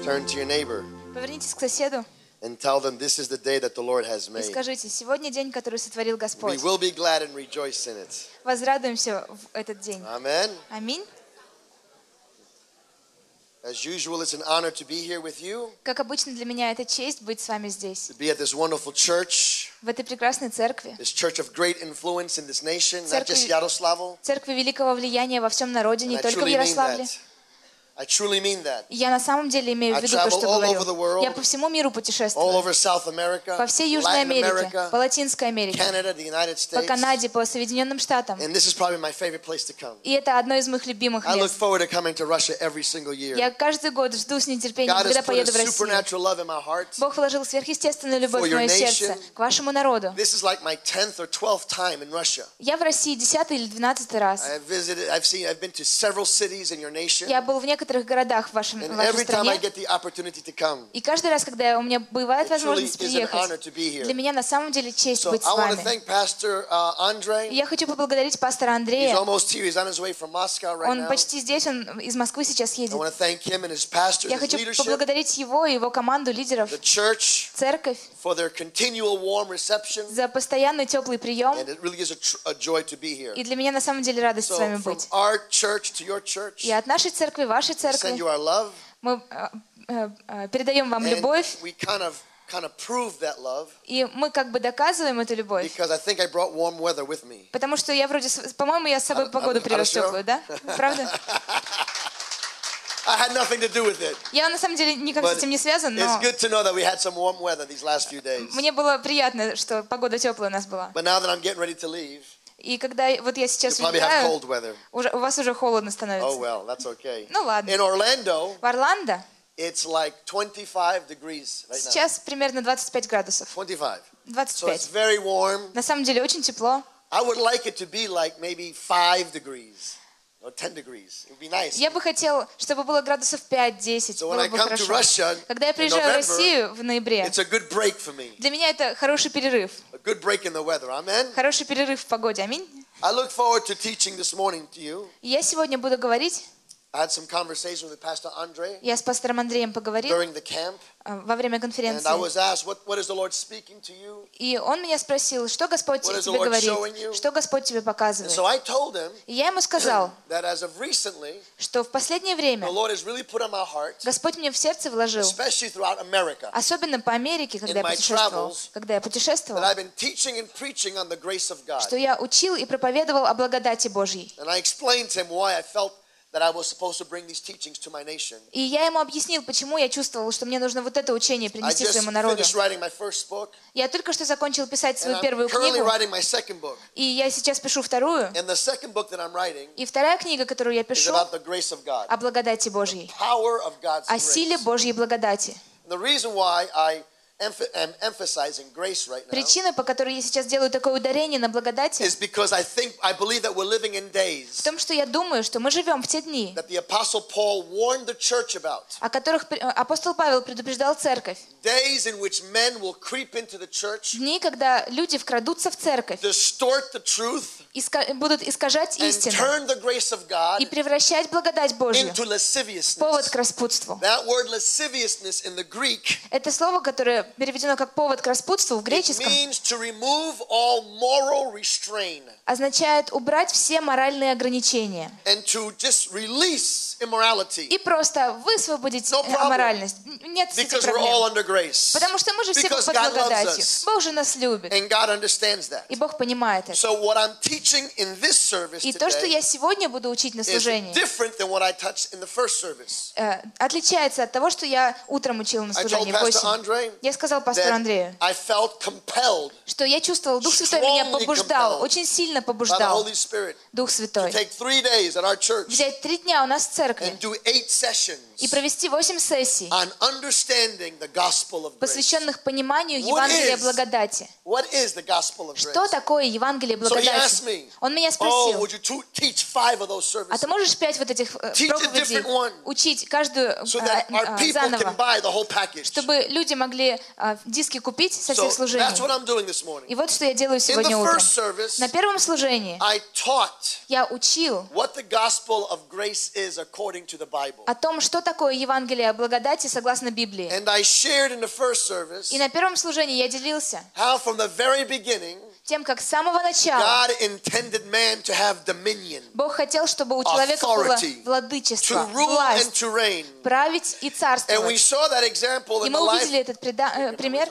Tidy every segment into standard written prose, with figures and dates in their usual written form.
Turn to your neighbor Повернитесь к соседу and tell them this is the day that the Lord has и made. скажите: сегодня день, который сотворил We Господь. will be glad and rejoice in it. Возрадуемся в этот день. Amen. Аминь. As usual, it's an honor to be here with you, Как обычно, для меня это честь быть с вами здесь, to be at this wonderful church, в этой прекрасной церкви, this church of great influence in this nation, not just Церковь- Yaroslavl. церкви великого влияния во всем народе, не And I только в truly mean Ярославле. that. I truly mean that. И я на самом деле имею в I виду то, travel что all over the говорю. world, Я по всему миру All путешествую. over South America, По всей Южной Latin Америке, America, по Латинской Америке, Canada, the United по States. Канаде, по Соединенным Штатам. And this is probably my favorite place to come. И это одно из моих любимых I look мест. forward to coming to Russia every single year. Я каждый год жду с нетерпением, God когда has put a поеду в Россию. supernatural love in my heart. Бог вложил сверхъестественную любовь For в your мое nation. сердце, к вашему народу. This is like my 10th or 12th time in Russia. Я в России 10-й или 12-й раз. I've been to several cities in your nation. Я был в некоторых городах в вашей And every time I стране. get the opportunity to come, И каждый раз, когда у меня бывает it truly возможность is an honor приехать, to be here. для меня на самом деле честь So быть с I want to вами. thank Pastor И Andre. я хочу поблагодарить пастора He's Андрея. almost here. He's on his way from Moscow right Он now. почти здесь, он из Москвы сейчас I едет. want to thank him and his pastors, Я his хочу leadership, поблагодарить его и его команду лидеров, the church церковь, for their continual warm reception. за постоянный теплый прием. And it really is a joy to be here. И для меня на самом деле радость с So вами from быть. our church to your church, И от нашей церкви, вашей we send церкви, you our love. мы передаем вам And любовь. we kind of prove that love И мы как бы доказываем эту любовь. because I think I brought warm weather with me. Потому что я вроде, по-моему, я с собой погоду привез Хорошо. теплую, да? Правда? I had nothing to do with it. Я на самом деле никак с But этим не связан, it's но good to know that we had some warm weather these last few days. мне было приятно, что погода теплая у нас была. But now that I'm getting ready to leave, И когда вот я you сейчас probably have уезжаю, cold weather. у вас уже холодно Oh становится. well, that's okay. Ну ладно. In Orlando, В Орландо it's like 25 degrees right now. сейчас примерно 25 градусов. 25. So it's 25. very warm. На самом деле очень тепло. I would like it to be like maybe 5 degrees or 10 degrees. It would be nice. Я бы хотел, чтобы было градусов 5-10. So when Было I бы come to хорошо. Russia Когда я in приезжаю в November, Россию в ноябре, it's a good break for me. для меня это хороший перерыв. A good break in the weather. Amen. Хороший перерыв в погоде. Аминь. I look forward to teaching this morning to you. И я сегодня буду говорить, I had some conversation with Pastor Andre я с пастором Андреем поговорил during the camp, во время and I конференции. was asked, what is the Lord speaking to you? И он меня спросил, что Господь What is the тебе Lord showing говорит, you? что Господь тебе And показывает. so I told him И я ему сказал, that as of recently, что в последнее время the Lord has really put on my heart, Господь мне в сердце вложил, especially throughout America, особенно по Америке, когда я In my путешествовал, travels, когда я that путешествовал, I've been teaching and preaching on the grace of God. что я учил и проповедовал о благодати Божьей. And I explained to him why I felt that I was supposed to bring these teachings to my nation. И я ему объяснил, почему я чувствовал, что мне нужно вот это учение I принести just своему народу. finished writing my first book, Я только что закончил писать and свою I'm первую currently книгу, writing my second book. и я сейчас пишу вторую. And the second book that I'm writing И вторая книга, которую я is пишу, about the grace of God, о благодати Божьей, power of God's о силе grace. Божьей благодати. The reason why I am emphasizing grace right now Причина, по которой я сейчас делаю такое ударение на благодати, is because I believe that we're living in в days том, что я думаю, что мы живем в те дни, that the Apostle Paul warned the church about. о которых апостол Павел предупреждал церковь. Days in which men will creep into the church, Дни, когда люди вкрадутся в церковь, distort the truth, будут искажать and истину turn the grace of God и превращать благодать Божью into в повод lasciviousness. к распутству. That word lasciviousness in the Greek, Это слово, которое переведено как повод к распутству в it греческом, means to remove all moral restraint означает убрать все моральные ограничения and to just release immorality и просто высвободить No problem. аморальность. Нет с этим because we're all проблем. under grace. Потому что мы же все Because под God loves благодатью. us. Бог же нас любит. And God understands that. И Бог понимает это. So what I'm teaching in this service И то, что today я сегодня буду учить на is служении, different than what I touched in the first service. отличается от того, что я утром учила на I told служении в Pastor 8. Andre Я сказал пастору that Андрею, I felt compelled что я чувствовал, Дух Святой меня Strongly побуждал, compelled очень сильно by the побуждал, Holy Spirit Дух to Святой, take 3 days at our church взять 3 дня у нас в церкви and do 8 sessions и провести 8 сессий, on understanding the gospel of grace. посвященных пониманию What Евангелия is благодати. What is the gospel of Что grace? такое Евангелие So he asked благодати? me, Он меня oh, спросил, would you teach 5 of those а ты services можешь 5 вот этих Teach a проповедей different one. учить каждую so that our people can заново, buy the whole package? чтобы люди могли диски купить со So всех that's служений. what I'm doing this morning. И вот что я делаю In сегодня the утром. first service, На первом служении I taught я учил what the gospel of grace is according to the Bible. о том, что такое Евангелие о благодати согласно Библии. And I shared in the first service И на первом служении я делился how from the very beginning тем, как с самого начала God intended man to have dominion, Бог хотел, чтобы у человека было authority, владычество, to rule and власть, to reign. править и And we царствовать. saw that example И in the мы увидели life. этот пример.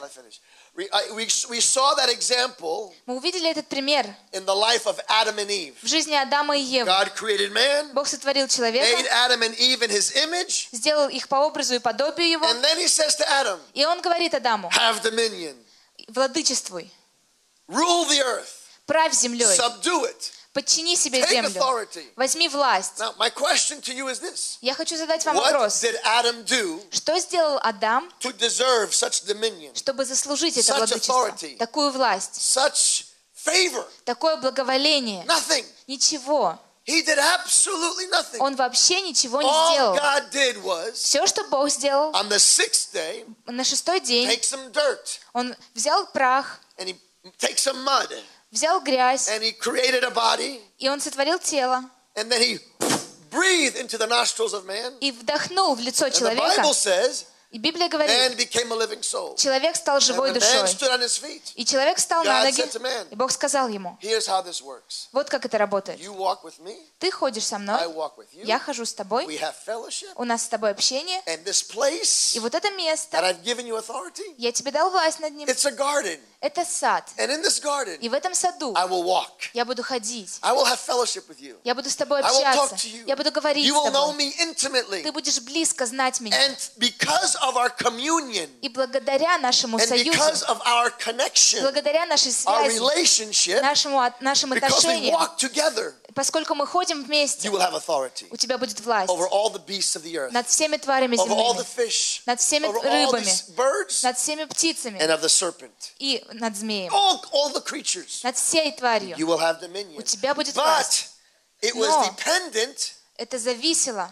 We saw that example Мы увидели этот пример in the life of Adam and Eve. в жизни Адама и Евы. God created man, Бог сотворил made человека, Adam and Eve in his image, сделал их по образу и подобию его, and then he says to Adam, и он говорит Адаму: have dominion, владычествуй, rule the earth, правь землей, subdue it, подчини себе take землю, authority. возьми власть. Now, my question to you is this. Я хочу задать вам What вопрос. did Adam do Что сделал Адам, to deserve such dominion, чтобы заслужить это Such владычество, authority. такую власть, such favor? такое благоволение? Nothing. Ничего. He did absolutely nothing. Он вообще ничего не All сделал. God did was, Все, что Бог сделал, on the sixth day, на шестой день take some dirt, Он взял прах, and he take some mud, взял грязь, and he created a body, и Он сотворил тело, and then he breathed into the nostrils of man. и вдохнул в лицо And the человека. Bible says, И Библия man говорит, became a living soul. человек стал And живой the man душой. stood on his feet. И человек встал God на ноги, said to man, и Бог сказал ему: here's how this works. вот как это работает. You walk with me, Ты ходишь со I мной, walk with you. я хожу с тобой, We have fellowship. у нас с тобой общение, And this place и вот это that место, I've given you authority, я тебе дал власть над ним, it's a garden. это сад. And in this garden, И в этом саду I will walk. я буду ходить, I will have fellowship with you. я буду с тобой I will talk общаться, to you. я буду говорить You с will know тобой. me intimately. Ты будешь близко знать меня. And because of our communion, И благодаря нашему and союзу, because of our connection, благодаря нашей our связи, relationship, нашим because we отношениям, walk together, поскольку мы ходим вместе, you will have authority у тебя будет власть over all the beasts of the earth, над всеми тварями over all the земными, fish, над всеми over all рыбами, these birds, над всеми птицами and of the serpent. и над змеем, All the creatures. над всей тварью. You will have dominion. У тебя будет But власть. it was Но dependent это зависело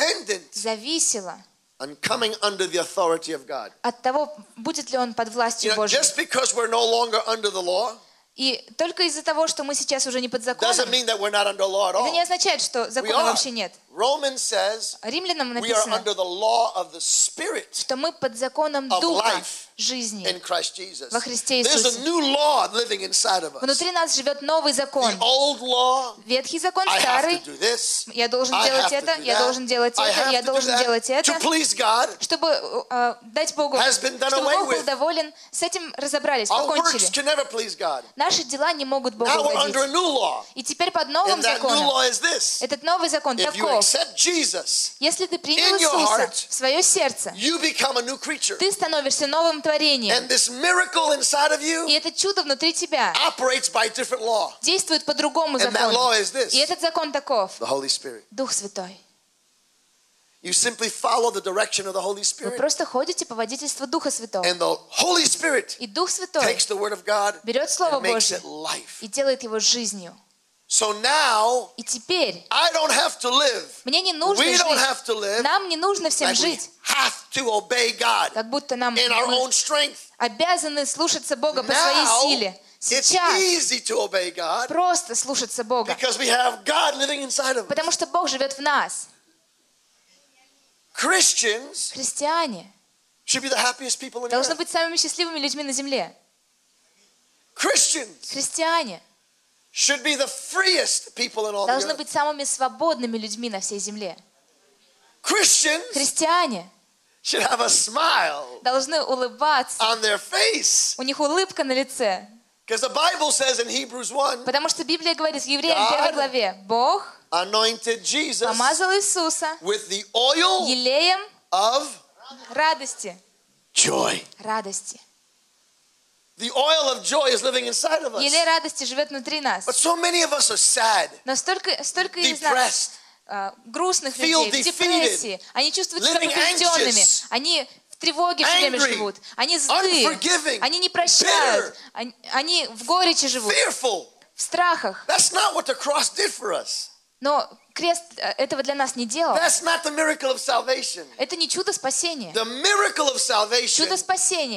on coming under the authority of God. от того, будет ли он под властью Божьей. Just because we're no longer under the law И только из-за того, что мы сейчас уже не под законом, doesn't mean that we're not under law at это не all. означает, что We закона are. вообще нет. Romans says Римлянам we are написано, under the law of the Spirit что мы под законом of Духа life жизни. in Christ Jesus. Во Христе There's Иисусе. a new law living inside of us. Внутри нас живет новый закон. The old law, Ветхий закон I have старый. to do this, Я должен I делать have to это, do я that, должен делать I это, have я to do должен that. делать это. To please God, Чтобы дать Богу, has been done чтобы away Бог был with. доволен. С этим разобрались, Our works покончили. can never please God. Наши дела не могут Богу Now we're угодить. under a new law. И теперь под новым And that new законом, law is this. этот новый закон If you таков: accept Jesus, если ты принял in your Иисуса heart, в свое сердце, you become a new creature. ты становишься новым творением. And this miracle inside of И you это чудо внутри тебя operates by different law. действует по другому And that law закону. is this, И этот закон таков: the Holy Spirit. Дух Святой. You simply follow the direction of the Holy Вы Spirit. просто ходите по водительству Духа Святого. And the Holy Spirit И Дух Святой takes the Word of God берет Слово and makes Божье it life. и делает его жизнью. So now, И теперь I don't have to live. мне не нужно We don't жить. have to live Нам не нужно всем like we жить, have to obey God как будто нам in our мы own strength. обязаны слушаться Бога по своей Now, силе. it's Сейчас easy to obey God просто слушаться Бога, because we have God living inside of us. потому что Бог живет в нас. Christians Христиане should be the happiest people in the должны earth. быть самыми счастливыми людьми на земле. Christians Христиане should be the freest people in all the должны earth. быть самыми свободными людьми на всей земле. Christians Христиане should have a smile должны улыбаться. on their face. У них улыбка на лице. Because the Bible says in Hebrews 1, Потому что Библия говорит в Евреям God 1 главе: Бог anointed Jesus помазал Иисуса with the oil елеем of радости. joy. Радости. The oil of joy is living inside of us. Елей радости живет внутри нас. But so many of us are sad, Но столько из нас depressed, грустных feel людей, в defeated, депрессии. Они чувствуют себя living побежденными. anxious, Они в тревоге все время angry, живут. Они злые. unforgiving, Они не прощают. bitter, Они в горечи живут, fearful. в страхах. That's not what the cross did for us. Но крест этого для нас не делал. That's not the miracle of salvation. Это не чудо спасения. The miracle of salvation Чудо спасения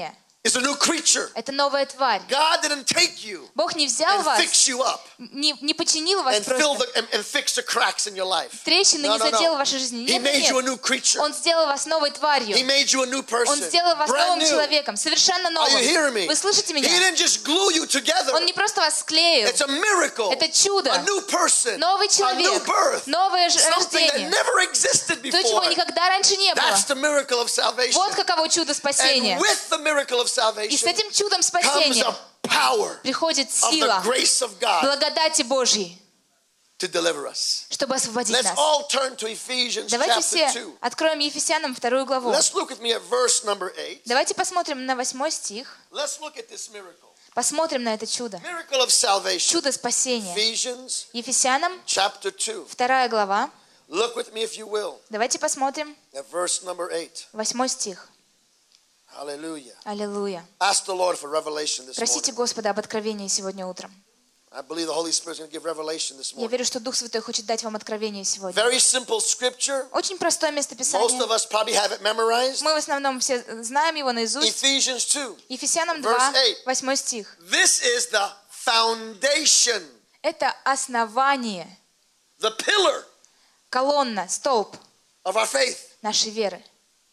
is a new creature. Это новая тварь. God didn't take you Бог не взял and вас, fix you up не починил вас and fill просто. and fix the cracks in your life. Трещины No, не no, задел в no. вашей жизни. He Нет, made you a нет, new нет. creature. Он сделал вас новой тварью. He made you a new person. Он сделал вас Brand новым new. человеком, совершенно Are you hearing новым. me? Вы слышите He меня? didn't just glue you together. Он не просто вас склеил. It's a miracle. Это чудо. A new person. Новый A new человек. birth. Новое Something that рождение. never existed То, чего before. никогда раньше не было. That's the miracle of salvation. Вот каково чудо спасения. And with the miracle of И с salvation этим чудом comes спасения a power приходит of the сила grace of God благодати Божьей, to deliver us. чтобы освободить Let's нас. all turn to Ephesians Давайте chapter все 2. откроем Ефесянам 2 главу. Let's look at me at verse number 8. Давайте посмотрим на 8 стих. Let's look at this miracle. Посмотрим на это чудо. Miracle of salvation. Чудо спасения. Ephesians Ефесянам chapter 2. 2 глава. Look with me if you will Давайте посмотрим at verse number 8. 8 стих. Hallelujah. Аллилуйя. Ask the Lord for revelation this Просите morning. Господа об откровении сегодня утром. I believe the Holy Spirit is going to give revelation this Я morning. верю, что Дух Святой хочет дать вам откровение сегодня. Very simple scripture. Очень простое Most местописание. of us probably have it memorized. Мы в основном все знаем его наизусть. Ephesians 2. Ефесянам Verse 2, 8. 8 стих. This is the foundation, Это основание, the pillar колонна, столб of our faith. нашей веры.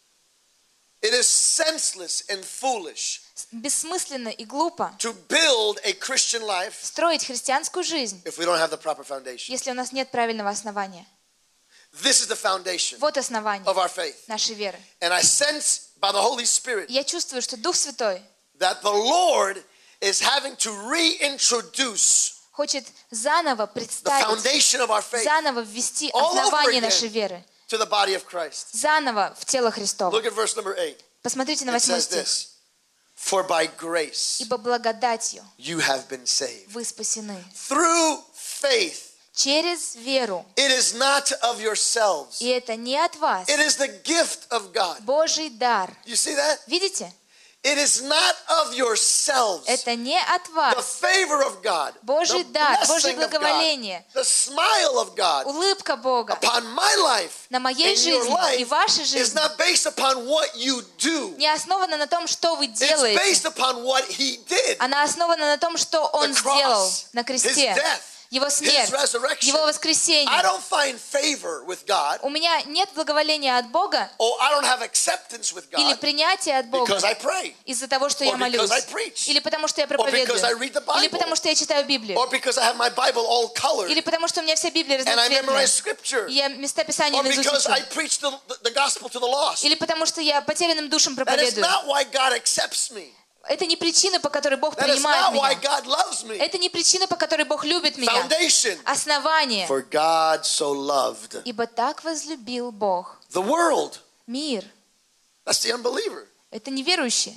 It is senseless and foolish Бессмысленно и глупо to build a Christian life строить христианскую жизнь, if we don't have the proper foundation. если у нас нет правильного основания. This is the foundation Вот основание of our faith. нашей веры. And I sense by the Holy Spirit Я чувствую, что Дух Святой that the Lord is having to reintroduce хочет заново the представить, foundation of our faith заново ввести all over основание again нашей веры, to the body of Christ. заново в тело Христово. Look at verse number 8. Посмотрите на It 8 says стих. this. For by grace Ибо благодатью you have been saved. вы спасены Through faith. через веру. It is not of yourselves. И это не от вас, It is the gift of God. Божий дар. You see that? Видите? It is not of yourselves. Это не от The вас. favor of God, Божий the дар, Божье blessing of God, благоволение, the smile of God улыбка Бога upon my life на моей and your жизни и life вашей is жизни not based upon what you do. не основана на том, что вы It's делаете. based upon what He did. Она основана на том, что Он The сделал cross, на His кресте. death, Его His смерть, resurrection. Его I воскресение. don't find favor with God, У меня нет благоволения от Бога or I don't have acceptance with или God принятия от Бога because I pray, из-за того, что or я молюсь, because I preach, или потому что я or because I проповедую, read the Bible, или потому что я читаю Библию, or because I have my Bible all colored или потому что у меня вся Библия and I разноцветная, memorize scripture, и я места Писания or наизусть because I учу, preach the gospel to the lost. или потому что я потерянным душам That is проповедую. not why God accepts me. Это не причина, по которой Бог That is принимает not why меня. God loves me. Это не причина, по которой Бог любит меня. Foundation. Основание. For God so loved Ибо так возлюбил Бог the world. мир. That's the unbeliever. Это неверующие.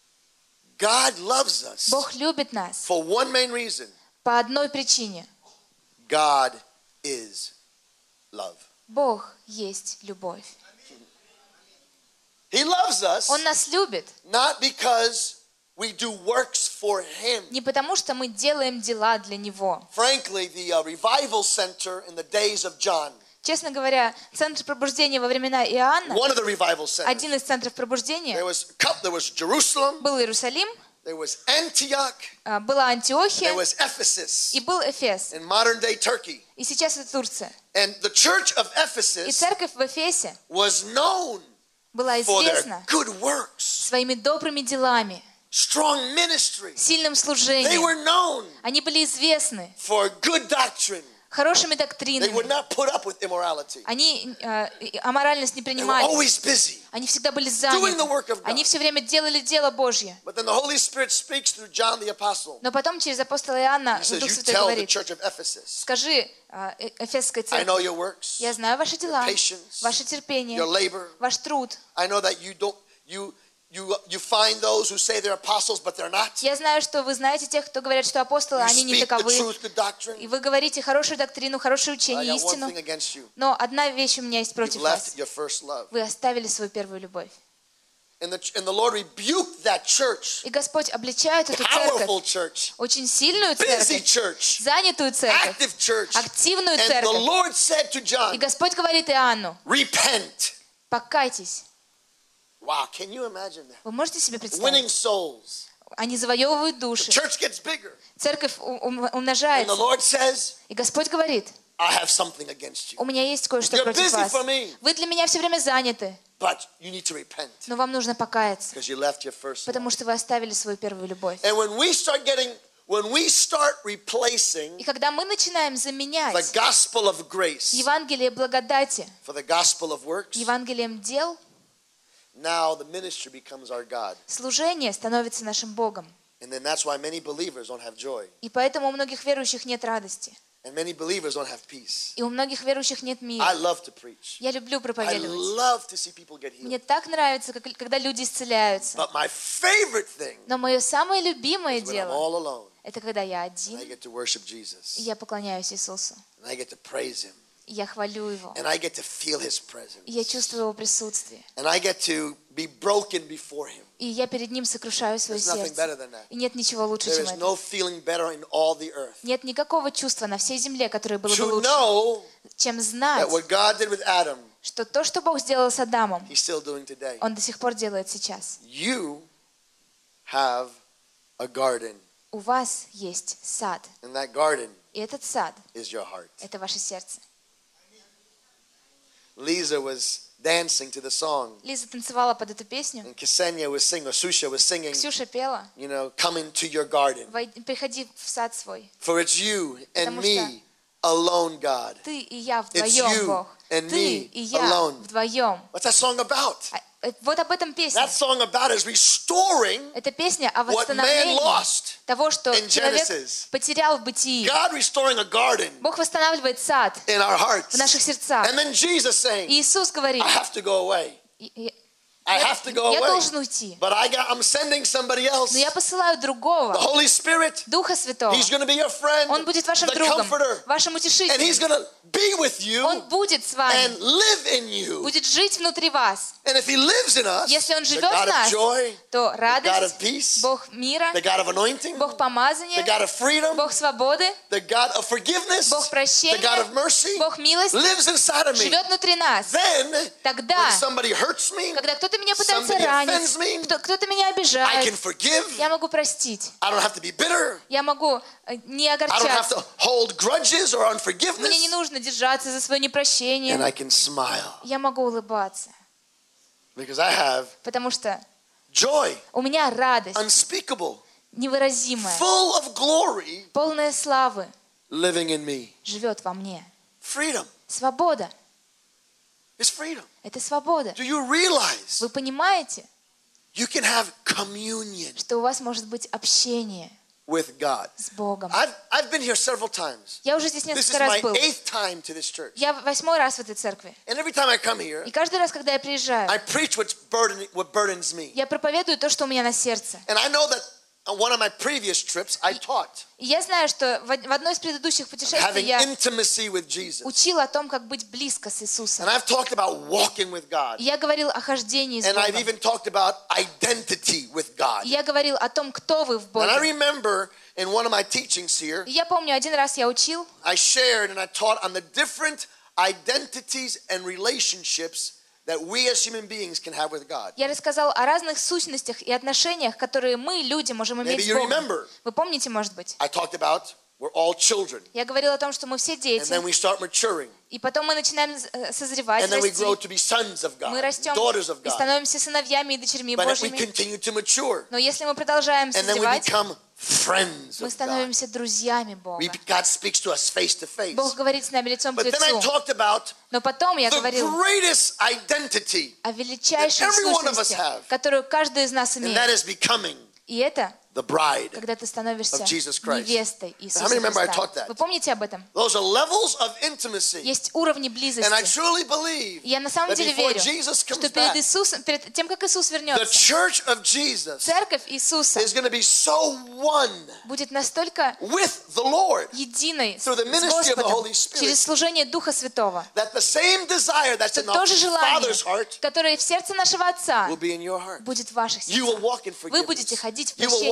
God loves us Бог любит нас for one main reason. по одной причине. God is love. Бог есть любовь. He loves us Он нас любит not because we do works for Him. не потому, что мы делаем дела для Него. Frankly, the revival center in the days of John, Честно говоря, центр пробуждения во времена Иоанна, one of the revival centers, один из центров пробуждения, there was Jerusalem, был Иерусалим, there was Antioch, была there Антиохия was Ephesus и был Эфес. in modern day Turkey. И сейчас это Турция. And the church of И Ephesus церковь в Эфесе was known была for their известна good works, своими добрыми делами, strong ministry. сильным They служением. were known Они были известны for good doctrine. хорошими They would доктринами. not put up with immorality. Они аморальность не They were принимали. always busy. Они всегда были doing the заняты. work of God. Они все время делали дело Божье. But then the Holy Spirit speaks through John the Apostle. Но потом через апостола Иоанна He says, Дух you Святой tell the говорит: church of Ephesus, скажи Эфесской I know церкви, your works, я знаю ваши дела, patience, ваше терпение, your labor. ваш труд. I know that you find those who say they're apostles, but they're not. Я знаю, что вы знаете тех, кто говорят, что апостолы, You они не speak the таковы. truth, good doctrine. И вы говорите хорошую доктрину, хорошее I учение, got one истину. thing against you. Но одна вещь у меня есть You've против вас. left your first love. Вы оставили свою первую любовь. And the Lord rebuked that church, И Господь обличает эту церковь, powerful church, очень сильную busy церковь, church, занятую церковь, active church. активную And the церковь. Lord said to И John, Господь говорит Иоанну: repent. покайтесь. Wow, can you imagine that? Вы можете себе Winning представить? souls. Они завоевывают The души. church gets bigger. Церковь And the умножается. Lord says, И Господь говорит, I have something against you. у меня есть кое-что You're против busy вас. for me. Вы для меня все время заняты, But you need to repent но вам нужно покаяться, because you left your first love. потому что вы оставили свою первую любовь. And when we start replacing И когда мы начинаем the заменять gospel of grace Евангелие благодати for the gospel of works, Евангелием дел, now the ministry becomes our God. служение становится нашим Богом. And then that's why many believers don't have joy. И поэтому у многих верующих нет радости. And many believers don't have peace. И у многих верующих нет I мира. love to preach. Я люблю I проповедовать. love to see people get Мне healed. так нравится, когда люди исцеляются. But my favorite thing Но мое самое любимое is when I'm дело all alone — это когда я and I один, get to worship Jesus. и я поклоняюсь Иисусу, And I get to praise Him. и я хвалю Его, And I get to feel His и я presence. чувствую Его присутствие. And I get to be broken before Him. И я перед Ним сокрушаю свое There's nothing better сердце. than that. И нет ничего лучше, There чем is это. no feeling better in all the earth. Нет никакого чувства на всей земле, которое было бы To лучше, know чем знать, that what God did with Adam, что то, что Бог сделал с Адамом, He's still doing today. Он до сих пор делает сейчас. You have a garden, У вас есть сад, and that garden и этот сад is your heart. — это ваше сердце. Lisa was dancing to the song, Лиза танцевала под эту песню, and Ksenia was singing, or Susha was singing, Ксюша пела: come into your garden. «Приходи в сад свой». For it's you and Потому me alone, God. Ты и я It's вдвоем, you Бог. and Ты me и я alone. вдвоем. What's that song about? Вот об этом песня. That song about is restoring Это песня о what man восстановлении lost того, что in человек Genesis. потерял в бытии. God restoring a garden Бог восстанавливает сад in our hearts. в наших сердцах. And then Jesus saying, И Иисус говорит: I have to go away. I have to go я away. должен уйти, But I'm sending somebody else. но я посылаю The другого, Holy Spirit. Духа Святого. He's going to be your friend, Он будет вашим the другом, comforter. вашим And He's утешителем. going to be with you Он будет с and вами, live in you. будет жить внутри вас. And if He lives in us, Если Он the живет God в of нас, joy, то the God of радость, peace, Бог мира, the God of anointing, Бог the помазания, God of freedom, Бог свободы, the God of forgiveness, Бог the God прощения, of mercy, Бог милости lives inside of me. живет внутри нас. Then, Тогда, when somebody hurts me, когда кто-то меня пытается somebody ранить, offends me, кто-то меня I can обижает, forgive. я могу простить. I don't have to be bitter. Я могу не I don't have огорчаться. to hold grudges or Мне не unforgiveness. нужно держаться за свое And непрощение. I can smile Я могу улыбаться, because I have потому что joy, у меня радость unspeakable, невыразимая, full of glory, полная славы living in me. живет во мне. Freedom Свобода is freedom. — это свобода. Do you realize Вы понимаете, you can have communion что у вас может быть общение with God? с Богом? I've been here several times. Я уже здесь This несколько is раз my был. 8th time to this church. Я 8-й раз в этой церкви. And every time I come here, И каждый раз, когда я приезжаю, I preach what burdens me. я проповедую то, что у меня на сердце. And I know that on one of my previous trips, I taught И я знаю, что в одной из предыдущих путешествий having я intimacy with Jesus. учила о том, как быть близко с Иисусом. And I've talked about walking with God. И я говорил о хождении с And I've Богом. even talked about identity with God. И я говорил о том, кто вы в And I Боге. remember in one of my teachings here, И я помню, один раз я учил, I shared and I taught on the different identities and relationships that we as human beings can have with God. я рассказал о разных сущностях и отношениях, которые мы, люди, можем иметь Maybe с you Богом. remember. Вы помните, может быть? I talked about we're all children. Я говорил о том, что мы все And дети, then we start maturing. и потом мы начинаем созревать, And then we расти. grow to be sons of God, Мы растем daughters of и God. становимся сыновьями и дочерьми But we Божьими. continue to mature. Но если мы продолжаем And then we созревать, become friends мы of God. становимся друзьями Бога. God speaks to us face to face. Бог говорит с нами лицом к But then I лицу. talked about Но потом я the говорил greatest identity, о величайшей that every one of us сущности, have. которую каждый из нас and имеет. that is becoming И это, the bride. когда ты становишься of Jesus Christ. невестой How Иисуса many remember I taught Христа. that? Вы помните об этом? Those are levels of intimacy. Есть уровни And I близости. truly believe И я на самом that деле before верю, Jesus что comes перед back, Иисусом, перед тем, как Иисус the вернется, church of Jesus церковь Иисуса is going to be so one будет настолько with the Lord единой с through the ministry of the Господом Holy Spirit через служение Духа Святого, that the same desire that's что in то же our желание, Father's heart которое в сердце нашего Отца, will be in your heart. будет в ваших You will сердцах. walk in Вы будете forgiveness. ходить в You will прощении,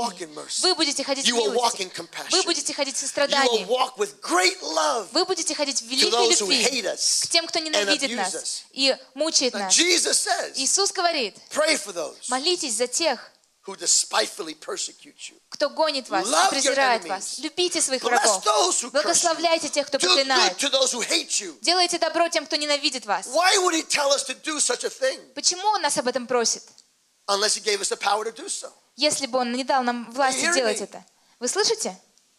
walk in mercy. Вы будете ходить в You will walk милости. in compassion. Вы будете ходить в You will сострадании. walk with great love Вы будете ходить в to великой those who любви hate us к тем, кто and ненавидит abuse нас us. и мучает Now, нас. Jesus says, Иисус говорит, pray for those молитесь за тех, who despitefully persecute you. кто гонит вас Love и презирает your вас. enemies. Любите своих Bless врагов. those who curse you. Благословляйте тех, кто Do good проклинает. to those who hate you. Делайте добро тем, кто ненавидит вас. Why would he tell us to do such a thing Почему Он нас об этом просит, unless he gave us the power to do so? если бы Он не дал нам власти hearing делать me? это? Вы слышите?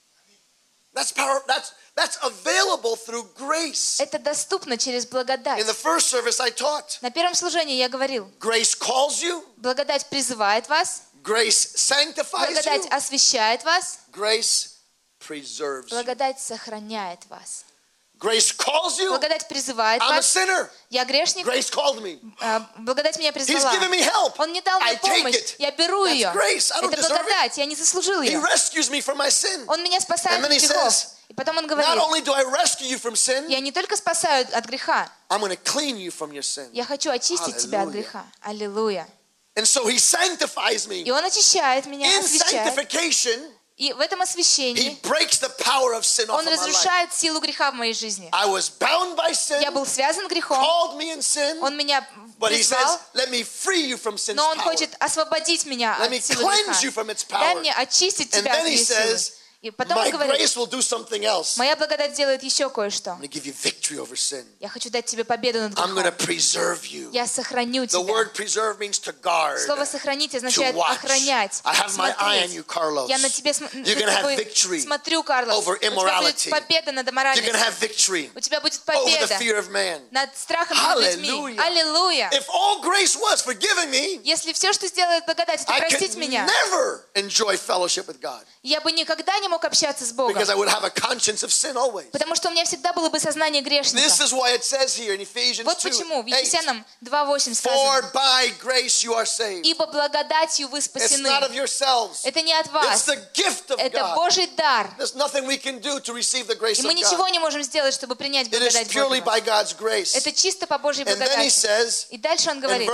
That's power. That's available through grace. Это доступно через In благодать. the first service I taught, На первом служении я говорил, grace calls you, благодать призывает вас, grace sanctifies благодать you, освящает вас, grace preserves you. благодать сохраняет вас. Grace calls you. Благодать призывает I'm a вас. sinner. Я грешник, Grace called me. благодать меня He's призвала. given me help. Он мне дал I мне take помощь, it. я беру That's ее. grace. I don't Это deserve it. благодать, я не заслужил He ее. rescues me from my sin. Он меня спасает And then от he грехов. says, И потом он Not говорит, only do I rescue you from sin, я не только спасаю от греха, I'm going to clean you from your sin. я хочу очистить тебя от Hallelujah. греха. Аллилуйя. And so he sanctifies me. И он очищает меня, In освящает. sanctification, И в этом he освящении breaks the power of sin off он of my life. разрушает силу греха в моей жизни. I was bound by sin, Я был связан грехом, called me in sin, он меня but he says, призвал, let me free you from sin's но он power. хочет освободить меня Let me от силы cleanse you греха. from its Дай power. мне очистить And тебя then от he ее силы. says, И потом my он говорит, grace will do something else. моя благодать делает еще кое-что. I'm going to give you victory over sin. Я хочу дать тебе победу над I'm going to грехом. preserve you. Я сохраню The тебя. word preserve means to guard, Слово «сохранить» to означает watch. охранять, I have my eye on you, смотреть. Carlos. Я на тебе You're going to have victory смотрю, Карлос. over У тебя immorality. будет победа над You're going to аморальностью. have victory У тебя будет over the победа fear of man. над страхом перед людьми. Hallelujah. Аллилуйя! If all grace was forgiving me, Если все, что сделает благодать, это I простить could меня, never enjoy fellowship with God я бы никогда не мог общаться с Богом, because I would have a conscience of sin always. потому что у меня всегда было бы сознание грешника. This is why it says here in Ephesians Вот 2, почему в 8, Ефесянам 2:8 for сказано, by grace you are saved. ибо благодатью вы It's спасены. not of yourselves. Это не от It's вас, the gift of это God. Божий дар. There's nothing we can do to receive the grace И of мы ничего God. не можем сделать, чтобы принять It is благодать purely Божьего. by God's grace. Это чисто по Божьей And then he благодати. says, И дальше он in говорит,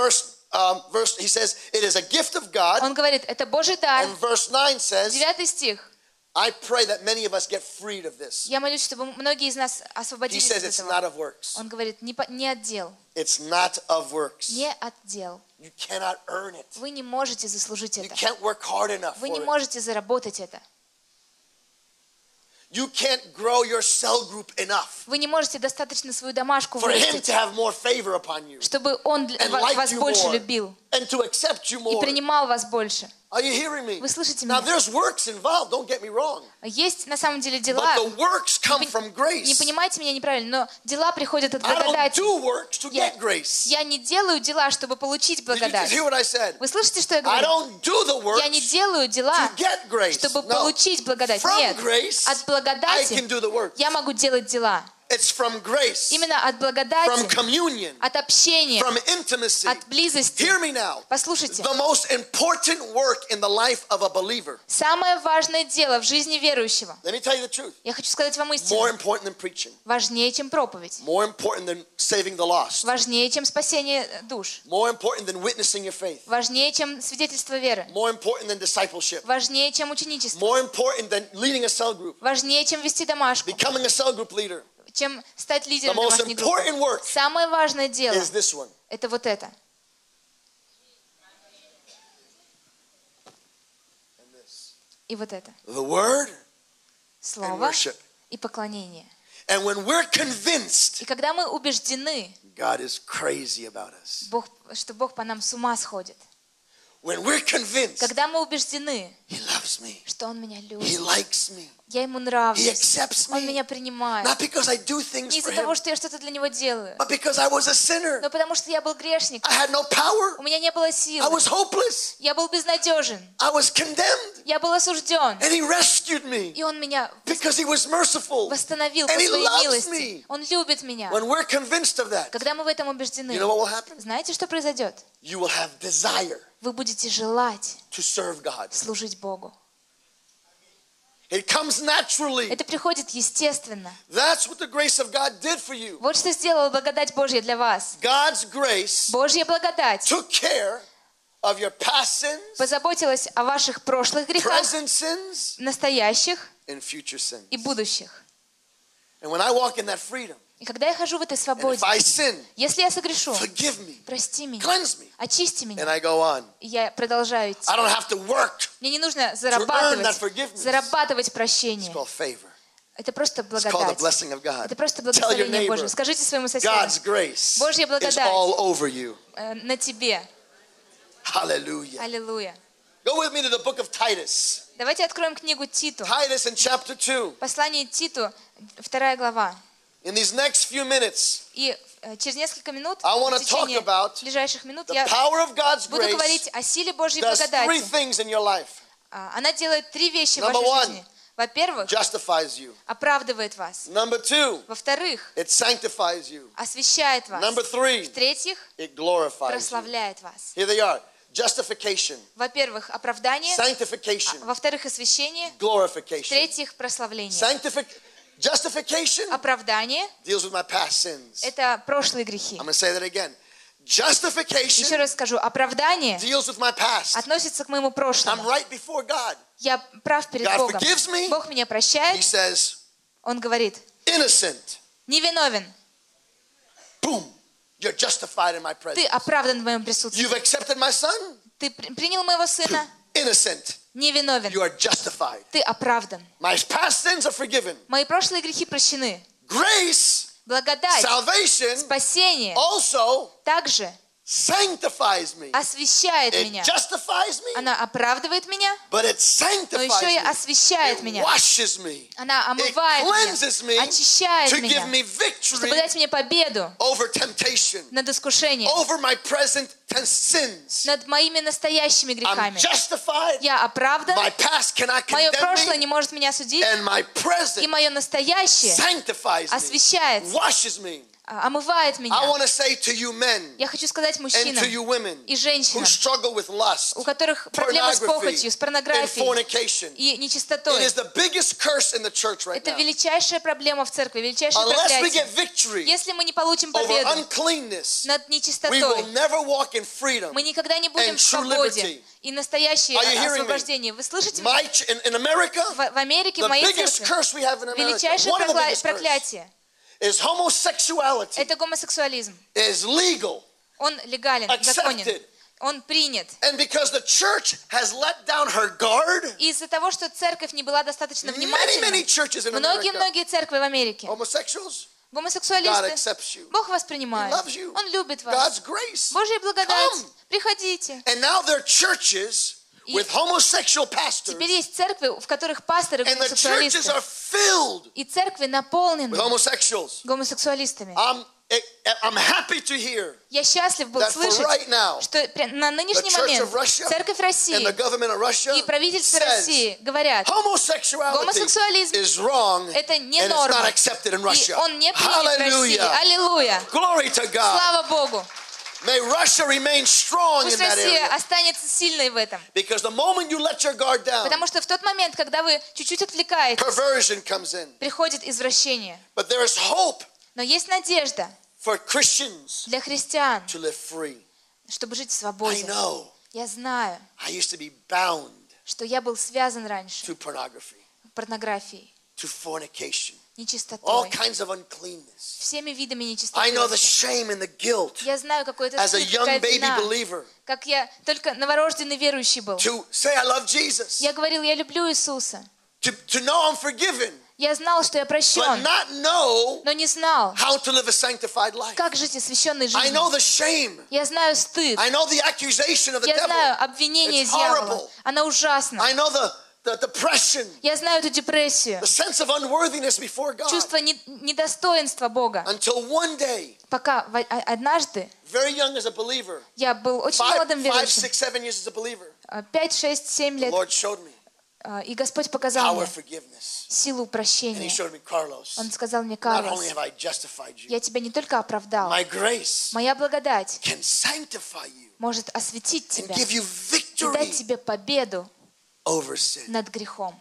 he says, it is a gift of God. он говорит, это Божий дар. And verse 9 says, 9 стих. I pray that many of us get freed of this. Я молюсь, чтобы многие из нас He освободились says от it's этого. not of works. Он говорит, не от дел. It's not of works. Не от дел. You cannot earn it. Вы не можете заслужить You это. can't work hard enough Вы for не it. можете заработать это. You can't grow your cell group enough Вы не можете достаточно свою домашку for him вырастить, to have more favor upon you чтобы он and like вас you больше more любил and to accept you и more. принимал вас больше. Are you hearing me? Вы слышите Now меня? there's works involved, don't get me wrong. Есть на самом деле дела, But the works come from не grace. понимайте меня неправильно, но дела приходят от I don't благодати. do works to Я, get grace. я не делаю дела, чтобы получить Did you just благодать. hear what I said? Вы слышите, что я I говорю? don't do the Я не works делаю дела, to get grace. чтобы No. получить благодать. From Нет, grace, от I can благодати do the work. я могу делать дела. It's from grace, Именно от from благодати, communion, от общения, from intimacy. от близости. Hear me now. Послушайте, The most important work in the life of a believer. самое важное дело в жизни верующего, Let me tell you the truth. я хочу сказать вам More истину, important than preaching. важнее, чем проповедь, More important than saving the lost. важнее, чем спасение душ, More important than witnessing your faith. важнее, чем свидетельство веры, More important than discipleship. важнее, чем ученичество, More important than leading a cell group. важнее, чем вести домашку, Becoming a cell group leader. чем стать The лидером most домашней группы. important work Самое важное дело is this one. – это вот это. И вот это. The word and Слово worship. и поклонение. And when we're convinced И когда мы убеждены, God is crazy about us. что Бог по нам с ума сходит, When we're convinced когда мы убеждены, He loves me. что Он меня He любит, likes me. я Ему He нравлюсь, accepts Он me. меня принимает, Not because I do things не for из-за того, Him, что я что-то для Него делаю, but because I was a sinner. но потому что я был грешник, I had no power. у меня не было I силы, was hopeless. я был безнадежен, I was condemned. я был осужден, And He rescued me и Он меня because He was merciful. восстановил по And He своей loves милости. me. Он любит меня. When we're convinced of that, Когда мы в этом убеждены, you know what will happen? знаете, что произойдет? You will have desire Вы будете желать to serve God. служить Богу. It comes naturally. Это приходит естественно. That's what the grace of God did for you. Вот что сделала благодать Божья для вас. God's grace Божья благодать took care of your past sins, позаботилась о ваших прошлых грехах, present sins, настоящих and future sins. и будущих. And when I walk in that freedom, И когда я хожу в этой and свободе, if I sin, если я согрешу, forgive me, прости меня, cleanse me, очисти and меня, I go on. и я продолжаю идти. I don't have to work. Мне не нужно earn that forgiveness. зарабатывать It's прощение. called favor. Это просто It's called the благодать. blessing of God. Это просто Tell your благословение neighbor, Божье. Скажите своему соседу, God's grace Божья is благодать all over you. на тебе. Hallelujah. Аллилуйя. Go with me to the book of Titus. Давайте откроем книгу Титу. Titus in chapter 2. Послание Титу, 2 глава. In these next few minutes, И через несколько минут, I wanna в течение talk about ближайших минут, the я power of God's буду grace говорить о силе Божьей does three благодати. things in your life. Она делает 3 вещи в Number вашей one. жизни. Во-первых, Justifies you. оправдывает вас. Number 2, Во-вторых, it sanctifies you. освящает вас. Number 3, В-третьих, it glorifies you. прославляет вас. Here they are. Justification, Во-первых, оправдание. sanctification, Во-вторых, освящение. glorification. В-третьих, прославление. Justification Оправдание deals with my past sins. – это прошлые грехи. I'm going to say that again. Еще Justification раз скажу, оправдание deals with my past. относится к моему I'm прошлому. right before God. Я прав перед God Богом. forgives me. Бог меня He прощает. says, Он говорит, innocent. невиновен. Boom. You're justified in my Ты presence. оправдан в моем присутствии. You've accepted my son? Ты принял моего сына. Innocent. Невиновен. You are justified. Ты оправдан. My past sins are forgiven. Мои прошлые грехи прощены. Grace, Благодать, salvation, спасение also также sanctifies me. освящает It меня. justifies me, Она оправдывает меня, but it но еще и sanctifies me. освящает It меня. washes me. Она It омывает cleanses меня, me очищает to give меня, me victory чтобы дать мне победу over temptation, над искушением, over my present tense sins. над моими настоящими I'm грехами. justified. Я оправдан, My past cannot мое condemn прошлое me, не может меня судить, and my и present мое настоящее sanctifies me, освящает, washes me. омывает I меня. want to say to you men Я хочу сказать and мужчинам to you women и who женщинам, struggle with lust, у которых проблемы с похотью, pornography, с and порнографией fornication. и It нечистотой. is the biggest curse in the church right Это now. величайшая проблема в церкви, величайшее Unless we get проклятие. victory Если мы не получим over победу uncleanness, над we will нечистотой, never walk in freedom. мы никогда не будем and в true свободе liberty. и настоящее Are you hearing me? освобождение. Вы слышите меня? In America, В Америке, в the моей biggest церкви, curse we have in America, величайшее one of the biggest curses, проклятие is homosexuality. – это гомосексуализм. Is legal. Он легален, Accepted. законен, он принят. And because the church has let down her guard, И из-за того, что церковь не была достаточно many внимательна, churches in America, многие церкви в Америке, homosexuals, God гомосексуалисты, accepts you. Бог He воспринимает, loves you. Он любит God's вас. grace. Божья благодать, Come. приходите. And now there are churches with homosexual pastors, Теперь есть церкви, в которых пасторы and the churches are гомосексуалисты, filled и церкви with наполнены homosexuals. гомосексуалистами. I'm happy to hear Я счастлив был that for слышать, right now, что на the нынешний Church момент of Russia церковь and the России government of Russia и правительство says России говорят, homosexuality гомосексуализм is wrong это and не it's норма, not accepted in и Russia. он не принят в России. Hallelujah. Аллилуйя! Glory to God. Слава Богу! May Russia remain strong in Пусть that Россия area. останется сильной в этом. Because the moment you let your guard down, Потому что в тот момент, когда вы чуть-чуть отвлекаетесь, perversion comes in. приходит извращение. But there is hope Но есть надежда for Christians для христиан, to live free. чтобы жить в I свободе. know Я знаю, I used to be bound что я был связан раньше to pornography, порнографией, to fornication, all нечистотой, kinds of uncleanness. всеми видами I нечистоты. know the shame and the guilt Я знаю, какой это as a стыд, young какая baby вина. believer Как я только новорожденный верующий был. to say I love Jesus, Я говорил, я люблю Иисуса. to know I'm forgiven, Я знал, что я but прощен, not know но не знал, how to live a sanctified life. как жить освященной I know жизнью. the shame. Я знаю стыд. I know the accusation of the Я знаю devil. обвинение It's дьявола. horrible. Она ужасна. I know the depression, Я знаю эту депрессию, the sense of unworthiness before God. чувство недостоинства Бога. Until one day, Пока однажды very young as a believer, я был очень 5, молодым 6, верующим, 7 years as a believer, 5, 6, 7 the лет, Lord showed me и Господь показал power мне of forgiveness. силу And He прощения. showed me, Carlos, Он сказал мне, not Карлос, only have I justified you, я тебя не только оправдал, my grace моя благодать can sanctify you может осветить and тебя give you и дать victory тебе победу over sin. над грехом.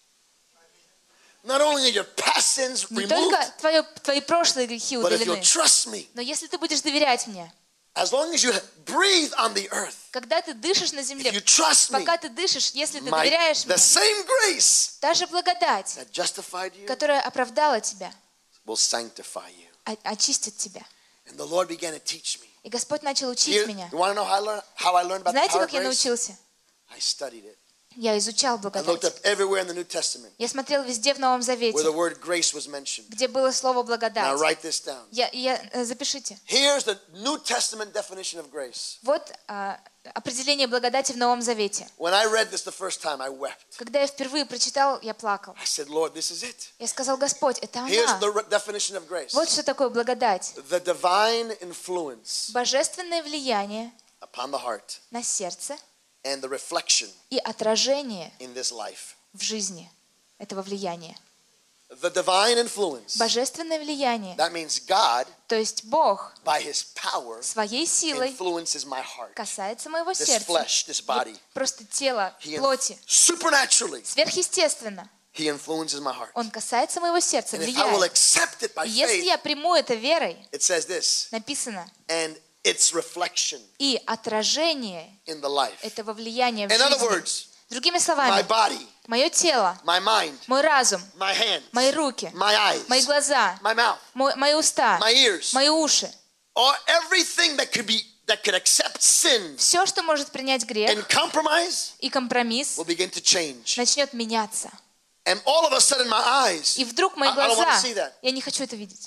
Not only are your past sins Не removed, только твои прошлые грехи but if you'll удалены, trust me, но если ты будешь доверять мне, as long as you breathe on the earth, Когда ты дышишь на if земле, you trust me, пока ты дышишь, если ты доверяешь the мне, same grace та же благодать, that justified you которая оправдала тебя, will sanctify you. очистит тебя. And the Lord began to teach me. И Господь начал учить You меня. want to know how I learned about the Знаете, power of как я grace? научился? I studied it. Я изучал I looked благодать. up everywhere in the New Testament Я смотрел везде в Новом where Завете, the word grace was mentioned. где было слово Now благодать. write this down. Запишите. Here's the New Testament definition of grace. Вот определение благодати в Новом Завете. When I read this the first time, I wept. Когда я впервые прочитал, я плакал. I said, Lord, this is it. Я сказал: Господь, это Here's она. the definition of grace. Вот что такое благодать. The divine influence Божественное влияние upon the heart на сердце and the reflection и отражение in this life. в жизни этого влияния. The divine influence. Божественное влияние, That means God, то есть Бог by His power, своей силой influences my heart. касается моего This сердца. flesh, this body. Просто тело, He плоти. supernaturally, Сверхъестественно. He influences my heart. Он касается моего сердца, And if I will влияет. accept it by И если faith, я приму это верой, it says this, написано, and its reflection и отражение in the life. этого влияния в In other жизни. words, Другими my словами, body, мое тело, my mind, мой разум, my hands, мои руки, my eyes, мои глаза, my mouth, мои уста, my ears, мои уши, or everything that could accept sin все, что может принять грех and compromise и компромисс, will begin to change. начнет меняться. And all of a sudden my eyes, И вдруг мои I don't want глаза, to see that. я не хочу это видеть.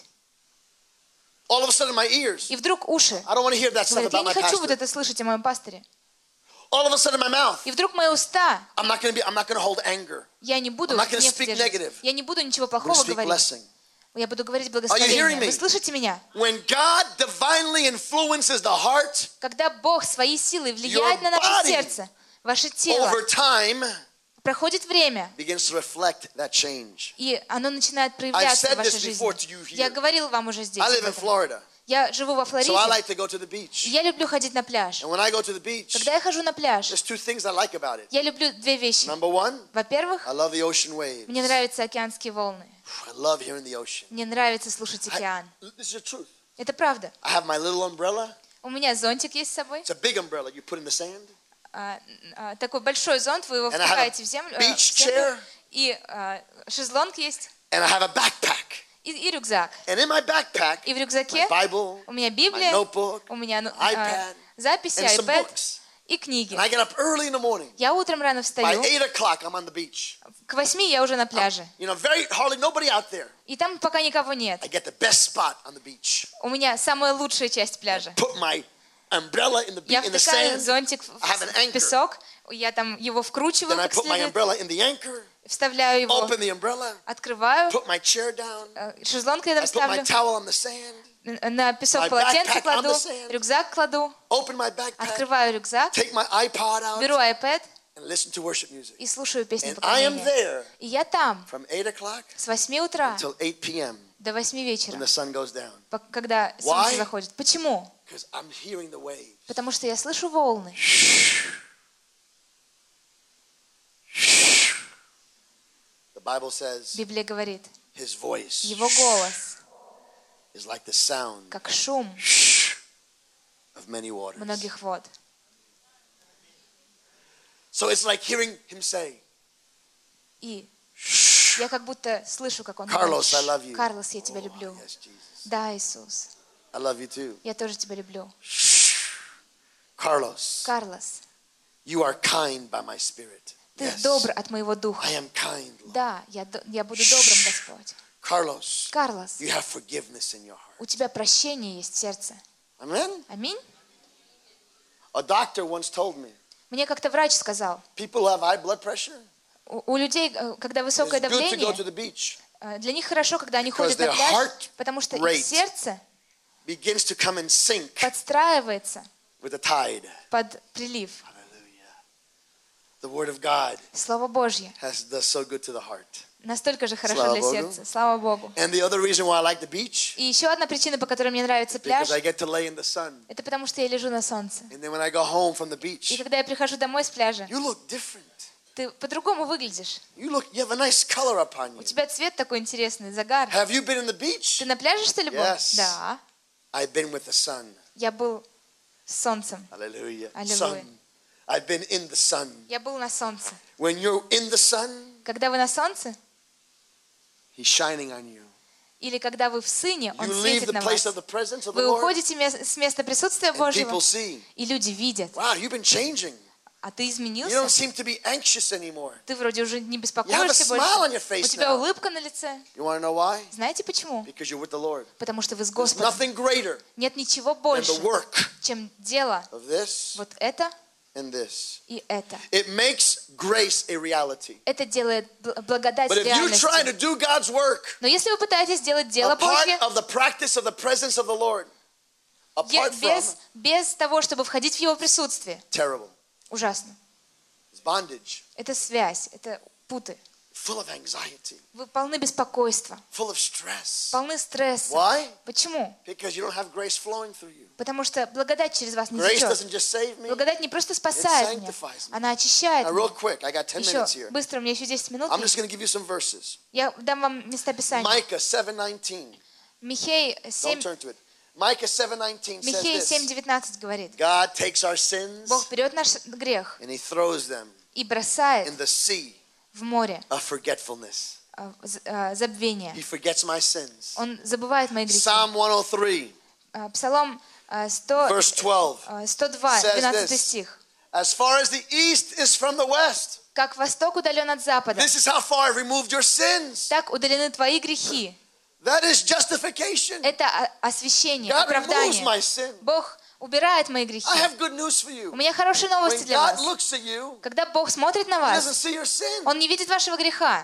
All of a sudden my ears, И вдруг уши I don't want to hear that stuff говорят: я about не my хочу вот pastor. это слышать о моем пасторе. All of a sudden my mouth, И вдруг мои уста, I'm not going to hold anger. я не буду I'm not gonna гнев speak сдерживать. negative. Я не буду ничего I'm going to плохого speak говорить. blessing. Я буду говорить hearing благословение. me? Вы слышите меня? When God divinely influences the heart, Когда Бог своей силой влияет на наше body сердце, ваше тело, over time проходит время, begins to reflect that change. и оно начинает проявляться said в вашей this жизни. before to you here. Я говорил вам уже здесь. I live об in этом. Florida, Я живу во Флориде, so I like to go to the beach. и я люблю ходить на пляж. And when I go to the beach, Когда я хожу на пляж, there's two things I like about it. я люблю две вещи. Number one, Во-первых, I love the ocean waves. мне нравятся океанские волны. I love hearing the ocean. Мне нравится слушать океан. This is the truth. Это правда. I have my little umbrella. У меня зонтик есть с собой. It's a big umbrella you put in the sand. Такой большой зонт, вы его And I have впускаете a в землю. beach в землю. chair. И шезлонг есть. And I have a backpack. И рюкзак. And in my backpack, И в рюкзаке my Bible, у меня my Библия, notebook, у меня iPad, записи, and some iPad books. и книги. And I get up early in the morning. Я утром рано By встаю. 8 o'clock, I'm on the beach. К 8 я уже на пляже. You know, hardly nobody out there. И там пока никого нет. I get the best spot on the beach. У меня самая лучшая часть пляжа. Put my umbrella in Я the втыкаю sand. зонтик I have an в anchor. песок, я там его вкручиваю Then I как put my следует, umbrella in the anchor. вставляю его, Open the umbrella. открываю, Put my chair down. шезлонг I рядом put my ставлю, towel on the sand. на песок my полотенце backpack on кладу, the sand. рюкзак кладу, Open my backpack. открываю рюкзак, Take my iPod out беру iPad and listen to worship music. и слушаю песни And I am поклонения. there И я там from 8 o'clock с 8 утра till 8 p.m. до 8 when вечера, the sun goes down. когда Why? солнце заходит. Почему? Because I'm hearing the waves. Потому что я слышу волны. The Bible says Библия говорит, his voice его голос, is like the sound как шум of many waters. многих вод. So it's like hearing him say, И я как будто слышу, как он Carlos, говорит: I love you. Карлос, я тебя Oh, люблю. yes, Jesus. Да, Иисус, I love you too. я тоже тебя люблю. Carlos, Карлос, you are kind by my spirit. ты Yes, добр от моего духа. I am kind, Lord. Да, я буду добрым, Господь. Carlos, Карлос, you have forgiveness in your heart. у тебя прощение есть в сердце. Amen? Аминь. A doctor once told me, Мне как-то врач сказал, people who have high blood pressure, у людей, когда высокое it's good to go to давление, the beach. для них хорошо, когда они Because ходят на their пляж, heart потому что rate их сердце Begins to come in sync подстраивается with the tide. под прилив. Hallelujah. The word of God Слово Божье does so good to the heart. настолько же хорошо Слава для Богу. сердца. Слава Богу. And the other reason why I like the beach, И еще одна причина, по которой мне нравится пляж, because I get to lay in the sun. это потому что я лежу на солнце. And then when I go home from the И beach, когда я прихожу домой с пляжа, you look different. ты по-другому выглядишь. You have a nice color upon У you. тебя цвет такой интересный, загар. Have you been in the beach? Ты на пляже, что ли, был? Yes. Да. I've been with the sun. Я был с солнцем. Hallelujah. Аллилуйя. Sun. I've been in the sun. Я был на солнце. When you're in the sun, Когда вы на солнце, He's shining on you. или когда вы в Сыне, You Он leave светит the на place вас. of the presence of the Вы Lord, уходите с места присутствия and Божьего, people see, и люди видят. wow, you've been changing. А ты You don't изменился? seem to be anxious anymore. Ты вроде уже не You have a беспокоишься smile on your больше. face У тебя now. улыбка на лице. You want to know why? Знаете почему? Because you're with the Lord. Потому что вы с There's Господом. nothing greater Нет ничего than больше, the work чем дело of this вот это and this. и это. It makes grace a reality. Это делает благодать But if you're trying to реальностью. do God's work Но если вы пытаетесь сделать дело apart Божье, of the practice of the presence of the Lord, apart from, без того, чтобы входить в Его присутствие, terrible. ужасно. It's bondage, Это связь, это путы. full of anxiety, Вы полны беспокойства, full of stress. полны стресса. Why? Почему? Because you don't have grace flowing through you. Потому что благодать через вас не Grace течет. doesn't just save me. Благодать не просто спасает меня, sanctifies me. она очищает Now, real меня. quick, I got 10 Еще minutes here. быстро, у меня еще 10 минут. I'm just going to give you some verses. Я дам вам места Писания. Micah 7:19. Михей Don't 7, turn to it. Micah 7:19 says Михей this. 7:19 говорит: God takes our sins Бог берет наш грех and He throws them и бросает in the sea в море of forgetfulness. забвения. He forgets my sins. Он забывает мои грехи. Psalm 103, Псалом 100, verse 12 102, says 12 this. стих. As far as the east is from the west, Как восток удален от запада, this is how far I've removed your sins. так удалены твои грехи. That is justification. Это освящение, God removes оправдание. my sin. Бог убирает мои грехи. I have good news for У you. меня хорошие новости When для God вас. looks at you, Когда Бог смотрит на He doesn't вас, see your sin. Он не видит вашего греха.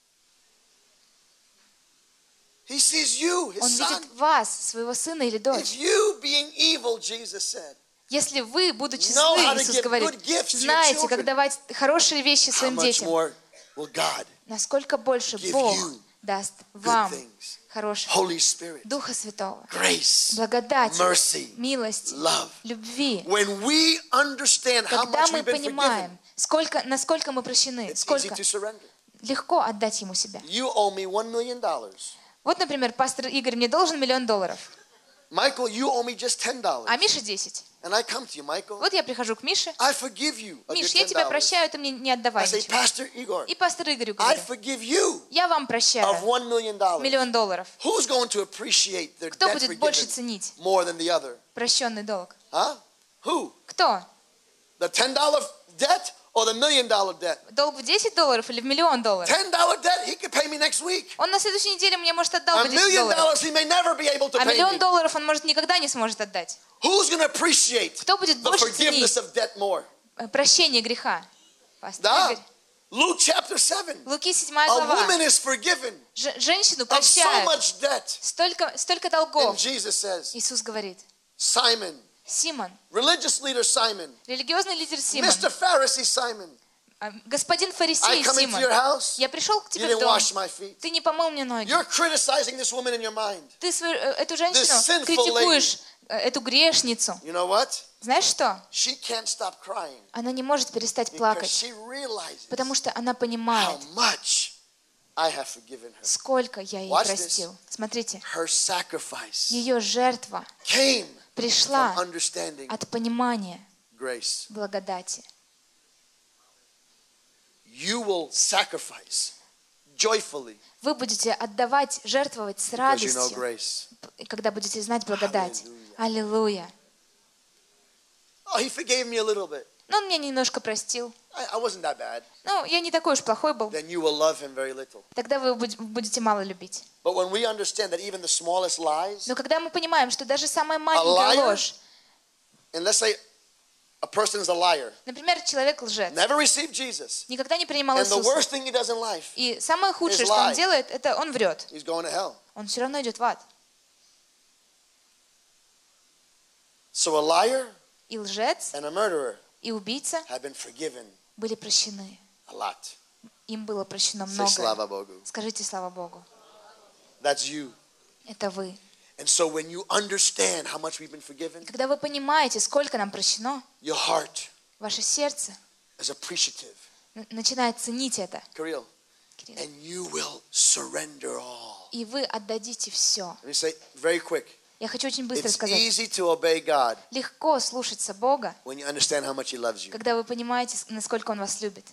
He sees you, Он His son. видит вас, своего сына или If дочь. you, being evil, Jesus said, Если вы, будучи know how злы, to Иисус give говорит, good gifts to your знаете, children, как давать хорошие вещи how своим much детям, more will God, насколько больше give Бог you даст good вам things? хорошего Holy Spirit, Духа Святого, grace, благодати, mercy, милости, love. любви. When we understand how Когда much мы we've been forgiven, понимаем, насколько мы прощены, it's easy сколько to surrender. легко отдать Ему себя. You owe me $1 million. Вот, например, пастор Игорь мне должен $1 миллион. Michael, you owe me just $10. А Миша 10. And I come to you, Michael. Вот я прихожу к Мише. I forgive you of your Миш, я тебя $10. прощаю, ты мне не I отдавай say, ничего. Pastor Igor, И пастор Игорю I говорю, forgive you я вам of прощаю $1 million. $1 миллион. Who's going to appreciate their Кто debt будет больше forgiven ценить more than the other? прощенный долг? Huh? Who? Кто? The $10 debt or the $1 million debt? Долг в $10 или в $1 миллион? $10 debt, he could pay me next week. Он на следующей неделе мне может отдал $1 бы $10. million, he may never be able to А $1 pay миллион me. он, может, никогда не сможет отдать. Who's going to appreciate Кто будет the больше forgiveness ценить of debt more? прощение греха? Пастор Да. Игорь. Luke chapter 7. Луки 7 A глава. woman is forgiven Женщину of so прощают. much debt. Столько And долгов. Jesus says, Иисус говорит, Simon, Симон, religious leader Simon, религиозный лидер Симон, Mr. Pharisee Simon, господин I фарисей come into Симон, your house, я пришел к you тебе в didn't дом, wash my feet. ты не помыл мне ноги. You're criticizing this woman in your mind. Ты эту женщину sinful критикуешь, эту грешницу. You know what? Знаешь что? She can't stop crying Она не может перестать because плакать, she realizes потому что она how понимает, much I have forgiven her. сколько я ей Watch простил. Смотрите, Her sacrifice ее жертва came пришла from understanding от понимания grace. благодати. You will sacrifice joyfully Вы будете отдавать, жертвовать с because you know радостью, grace. когда будете знать благодать. Аллилуйя. Аллилуйя. Oh, he forgave me a little bit. Но он меня немножко простил. I wasn't that bad. Ну, я не такой уж плохой был. Then you will love him very little. Тогда вы будете мало любить. But when we understand that even the smallest lies, Но когда мы понимаем, что даже самая маленькая liar? ложь, and let's say a person is a liar, например, человек лжец, never received Jesus, никогда не принимал and the Иисуса, worst thing he does in life, и самое худшее, is что он lie. делает, это он врет. he's going to hell. Он все равно идет в ад. So a liar И лжец, and a murderer и убийца have been forgiven были прощены. a lot. Им было прощено Say многое. slava Bogu. Скажите слава Богу. That's you. Это вы. And so when you understand how much we've been forgiven, Когда вы понимаете, сколько нам прощено, your heart ваше сердце is appreciative. начинает ценить это. Kirill. Кирилл. And you will surrender all. И вы отдадите все. Let me say very quick. Я хочу очень быстро It's сказать. easy to obey God Легко слушаться Бога, when you understand how much He loves you. когда вы понимаете, насколько Он вас любит.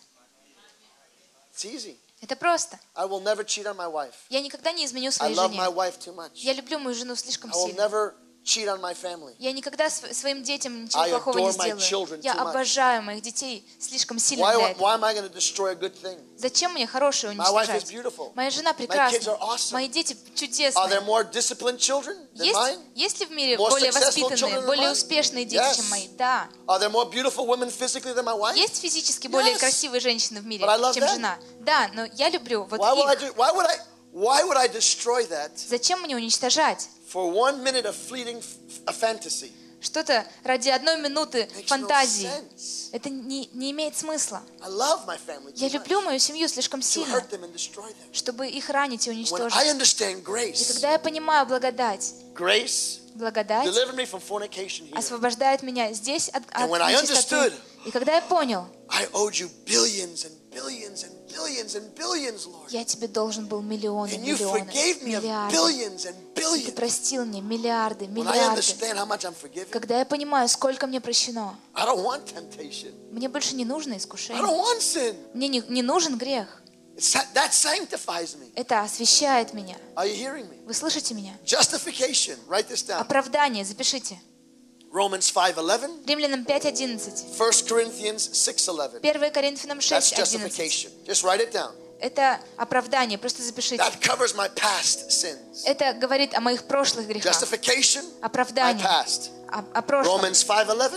It's easy. Это просто. I will never cheat on my wife. Я никогда не изменю I своей love жене. my wife too much. Я люблю мою жену слишком I will сильно. never cheat on my family. Я никогда своим детям ничего I плохого не adore my сделаю. children Я too much. обожаю моих детей слишком сильно Why для этого. am I going to destroy a good thing? Зачем мне хорошее My wife is уничтожать? beautiful. Моя жена My kids are прекрасна. awesome. Мои дети Are there чудесные. more disciplined children than mine? Есть ли в мире More более successful children воспитанные, than более mine? успешные дети, Yes. чем мои? Да. Are there more beautiful women physically than my wife? Есть физически более Yes. красивые женщины в мире, But I love чем them. жена? Да, но я люблю вот Why их. would I destroy that Зачем мне уничтожать for 1 minute of fleeting fantasy? что-то ради одной минуты Makes no фантазии? sense. Это не имеет смысла. I love my family Я too люблю much мою семью слишком to сильно, hurt them and destroy them. чтобы их ранить и When I уничтожить. understand И grace, когда я понимаю благодать, благодать delivered me from fornication here. освобождает меня здесь от And when I нечистоты. understood, И когда я понял, I owed you billions and billions and billions and billions, Lord. я тебе должен был миллионы, And you миллионы, forgave me of миллиарды. billions and Ты billions. простил мне миллиарды, When I миллиарды. understand how much I'm forgiven, Когда я понимаю, сколько мне прощено, I don't want temptation. мне больше не нужно I искушение. don't want sin. Мне не нужен грех. That sanctifies me. Это освящает меня. Are you hearing me? Вы слышите меня? Justification. Write this down. Оправдание, запишите. Romans 5:11, Римлянам 5:11. 1 Corinthians 6:11. 1 Коринфянам That's 6:11. justification. Just write it down. Это оправдание, просто запишите. That covers my past sins. Это говорит о моих прошлых грехах. Justification, my Оправдание. past. О прошлом. Romans 5:11.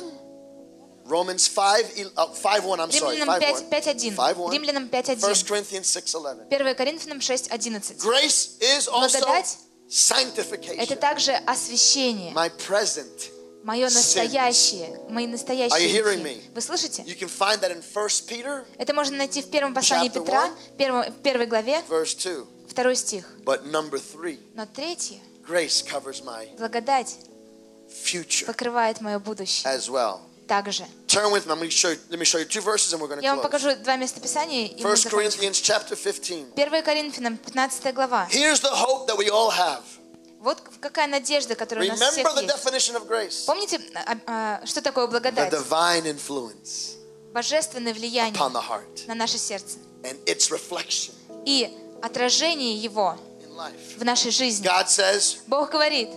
Romans 5:1. I'm sorry. Римлянам 5:1. 5:1. 5:1. Римлянам 1 5:1. Corinthians 6:11. 1 Коринфянам 6:11. Grace is also Благодать — это sanctification. также освящение. My present. Мое настоящее, мои Are you настоящие hearing грехи. me? Вы слышите? You can find that in 1 Peter, Это можно найти в первом послании Chapter Петра, 1. в первой главе, verse 2. 2 стих. But number 3, Но третье, grace covers my благодать future покрывает мое будущее as well. также. Turn with me. Let me show you 2 verses and we're going Я вам to close. покажу два местописания, и мы 1 закончим. Corinthians chapter 15. 1 Коринфянам, 15 глава. Here's the hope that we all have. Вот какая надежда, которая у нас всех Remember the есть. definition of grace. Помните, что такое The благодать? divine influence Божественное влияние upon the heart на наше сердце and its reflection и отражение его in life. в нашей жизни. God says Бог говорит,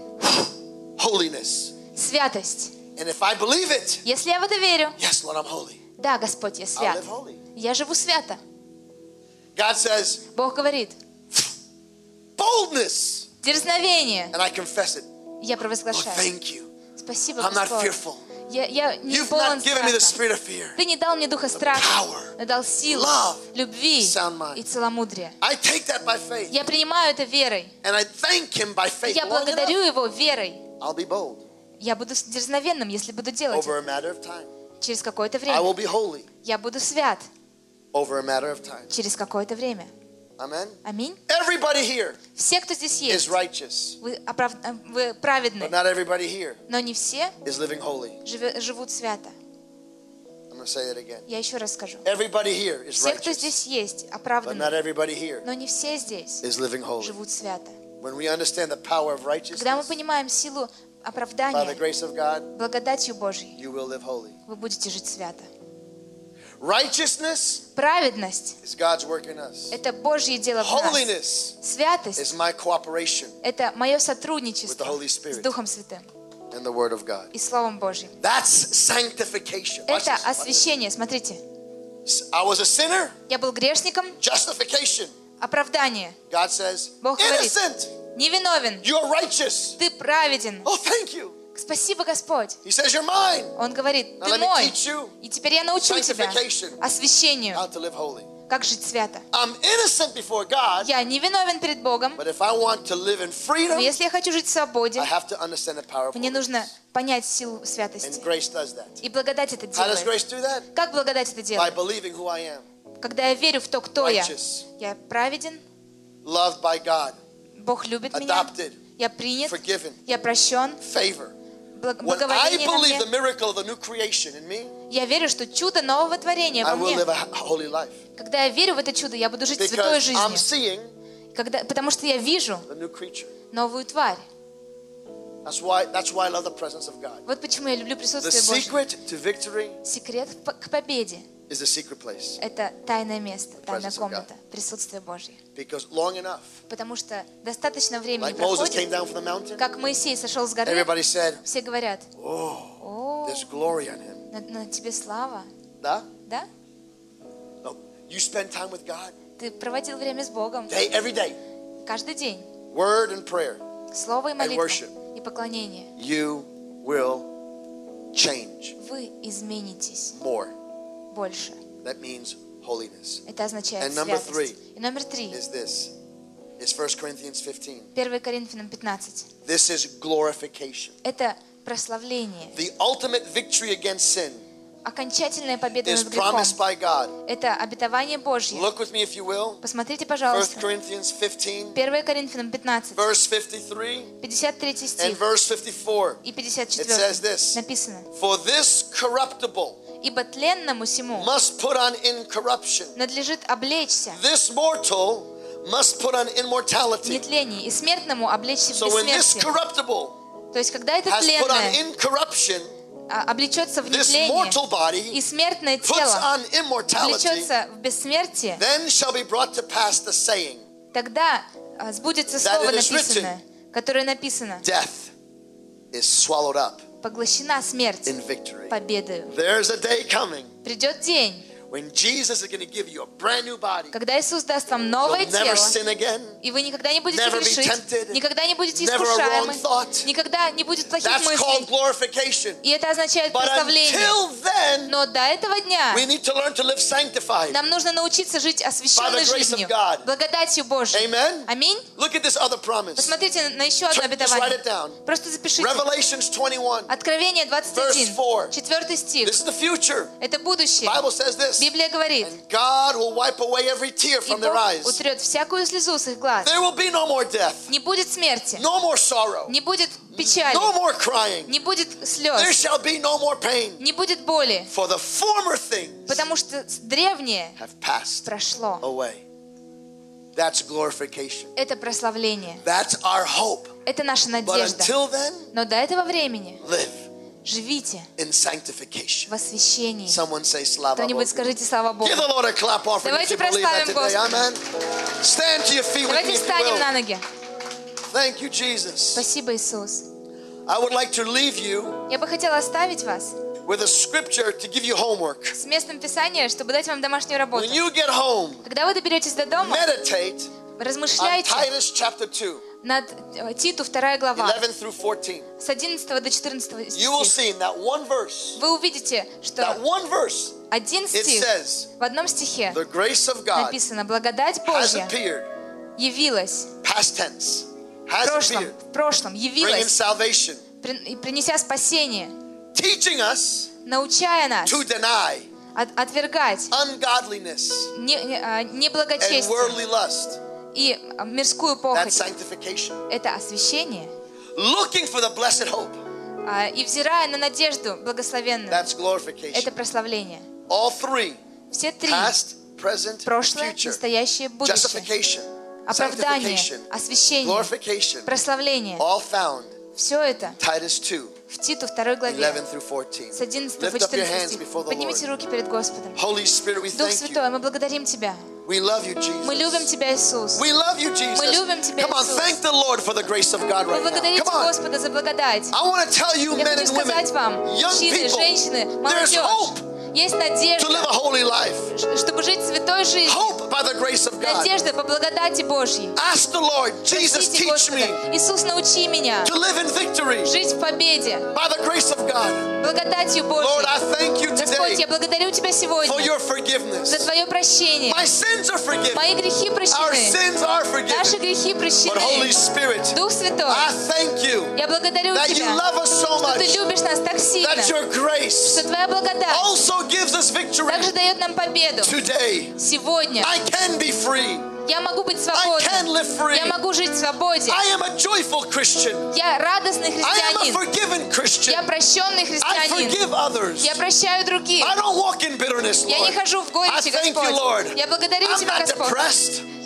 holiness. святость. And if I believe it, Если я в это верю, yes, Lord, I'm holy. да, Господь, я I'll свят. live holy. Я живу свято. God says Бог говорит, boldness. дерзновение. And I confess it. Я Lord, провозглашаю. thank you. Спасибо, I'm not Господь. fearful. Я не You've полон not given me the страха. spirit of fear. Ты не дал мне духа страха, power, но дал силу, love, любви sound mind. и целомудрия. I take that by faith. Я принимаю это верой. And I thank him by faith. Я Long благодарю enough, его верой. I'll be bold Я буду дерзновенным, если буду делать over это. a matter of time. Через какое-то I время. will be holy Я буду свят over a matter of time. через какое-то время. Amen. Аминь. Everybody here Все, кто здесь is есть, righteous, вы вы but праведны, not everybody here но не все is living holy. живут свято. I'm going to say that again. Я еще раз скажу. Everybody here is Все, кто righteous, здесь есть, but not оправданы, everybody here но не все здесь is living holy. живут свято. When we understand the power of Когда мы righteousness понимаем силу by the оправдания grace of God, благодатью Божьей, you will live holy. вы будете жить свято. Righteousness Праведность is God's work in us. – это Божье дело в нас. Holiness Святость is my cooperation – это мое with the сотрудничество Holy с Spirit Духом Святым and the Word of God. и Словом Божьим. That's sanctification. Watch Это this. освящение. Смотрите, I was a sinner. я был грешником, Justification. оправдание. God says, Бог говорит, innocent. невиновен, You're righteous. ты праведен. Oh, thank you. Спасибо, Господь. He says, you're mine. Он говорит, Now ты let me мой. teach you И теперь я научу тебя sanctification. освящению, How to live holy. как жить свято. I'm innocent before God, Я невиновен перед Богом, but if I want to live in но freedom, если я хочу жить в свободе, I have to understand the power of мне нужно holiness. понять силу And святости. grace does that. И благодать это How does делает. grace do that? Как благодать это By делает? believing who I am. Когда я верю в то, кто я. Righteous. Я праведен, Loved by God. Бог любит меня, Adopted. я принят, Forgiven. я прощен, Favor. When I благоволение на believe the мне. miracle of the new creation in me, Я верю, что чудо нового творения I во will мне. live a holy life. Когда я верю в это чудо, я буду жить святой Because I'm жизнью. seeing Потому что я вижу the new creature. новую тварь. That's why I love the presence of God. Вот почему я люблю The присутствие Божье. secret to victory Секрет к победе is the secret place. — это тайное место, тайная presence of комната, присутствие Божье. Because long enough, Потому что достаточно времени like Moses came проходит, down from the mountain, как Моисей сошел с горы, everybody said, все говорят: oh, «О, there's glory on him. на тебе слава». Да? Да? No. You spend time with God Ты проводил время с Богом every day, каждый день. word and prayer. Слово и молитва worship. и поклонение. You will change Вы изменитесь more. больше. That means holiness. Это означает And number святость. И номер 3. Is this. It's 1 Corinthians 15. 1 Коринфянам 15. This is glorification. Это прославление. The ultimate victory against sin Окончательная победа is над грехом. promised by God. Это обетование Божье. Look with me if you will. Посмотрите, 1 пожалуйста. Corinthians 15, 1 Коринфянам 15, verse 53 53 and стих verse 54. и It 54 says this. написано: For this corruptible «Ибо тленному сему must put on incorruption. надлежит облечься This mortal must put on в immortality. нетлении, и смертному облечься в So when this бессмертие». corruptible То есть, когда это has put on тленное incorruption, облечется в this нетление, mortal body и смертное puts тело on immortality, облечется в бессмертие, then shall be brought to pass the saying, тогда сбудется That слово it is написанное, которое написано: death is swallowed up «Поглощена смерть in victory. победою». There's a day coming Придет день, when Jesus is going to give you a brand new body. когда Иисус даст вам новое You'll never тело, sin again. и вы никогда не будете Never be грешить, tempted. никогда не будете Never a искушаемы, wrong thought. никогда не будет плохих That's called мыслей. glorification. И это означает But прославление. until then, Но до этого дня we need to learn to live sanctified. нам нужно научиться жить освященной By the grace of жизнью, God. благодатью Божьей. Amen? Аминь. Look at this other promise. Посмотрите на еще одно Just write обетование. it down. Просто запишите. Revelations 21. Откровение 21, Verse 4. 4 стих. This is the future. Это будущее. Bible says this. Библия говорит: And God will wipe away every tear «И from their Бог eyes. утрет всякую слезу с их глаз». There will be no more death, Не будет смерти, no more sorrow, не будет печали, no more crying. не будет There слез, shall be no more pain. не будет боли, For the former things потому что древнее have passed прошло. away. That's glorification. Это прославление. That's our hope. Это наша But надежда. until then, Но до этого времени live живите in sanctification. в освящении. Someone say Slava Кто-нибудь Bogu. скажите слава Богу. Give the Lord a clap offering if Давайте you believe that прославим today. Господа. Amen. Stand to your feet with me Давайте if you встанем на will. ноги. Thank you, Jesus. Спасибо, Иисус. I would like to leave you Я бы хотела оставить вас with a scripture to give you homework. с местом Писания, чтобы дать вам домашнюю работу. When you get home, Когда вы доберетесь до дома, meditate on размышляйте Titus chapter 2, над Титу 2 глава, 11 through 14. с 11 до 14 You will стих. see in that one verse, Вы увидите, что один it стих, says, в одном стихе the grace of God написано: «Благодать has Божья appeared, явилась past tense, в has прошлом, appeared, bringing явилась, salvation, принеся спасение, teaching us научая нас to deny отвергать ungodliness and неблагочестие worldly lust. и мирскую That's похоть». sanctification. Это освящение. Looking for the blessed hope. И взирая на надежду благословенную, That's это glorification. прославление. All three, Все три: past, present, прошлое, future. настоящее, будущее, Justification, оправдание, sanctification, освящение, glorification, прославление. all found Все это Titus 2, в Титу 2 главе 11 through 14. с 11 по Lift up your 14 hands стих. before the Поднимите Lord. руки перед Господом. Holy Spirit, we Дух thank you. Святой, мы благодарим Тебя. We love you, Jesus. Мы любим Тебя, Иисус. We love you, Jesus. Мы любим Тебя, Come on, Иисус. thank the Lord for the grace of God Мы right now. благодарите Come on. Господа за благодать. I want to tell you, Я men хочу and сказать вам, women, young мужчины, people, женщины, there's hope молодежь, есть to live надежда, a holy life. чтобы жить святой жизнью. Hope by the grace of God. Надежда по благодати Божьей. Ask the Lord, Jesus, Просите teach me Господа: «Иисус, научи меня to live in victory жить в победе, by the grace of God. благодатью Lord, Божьей». I thank you Господь, today я благодарю Тебя for сегодня your за forgiveness. Твое прощение. My sins are forgiven. Мои грехи Our прощены. sins are Наши forgiven. грехи But Holy прощены. Spirit, Дух Святой, I thank you я благодарю that you Тебя, love us so что Ты much любишь нас так сильно, that your grace что Твоя благодать also gives us victory также дает нам победу. today. Сегодня I can be free. я могу быть I can свободным. live free. Я могу жить в свободе. I am a joyful Christian. Я радостный I am a христианин. forgiven Christian. Я прощенный I христианин. forgive others. Я прощаю других. I don't walk in bitterness, Я не Lord. хожу в I горечи, thank you, Господь. Lord. Я благодарю I'm Тебя, not Господь. depressed.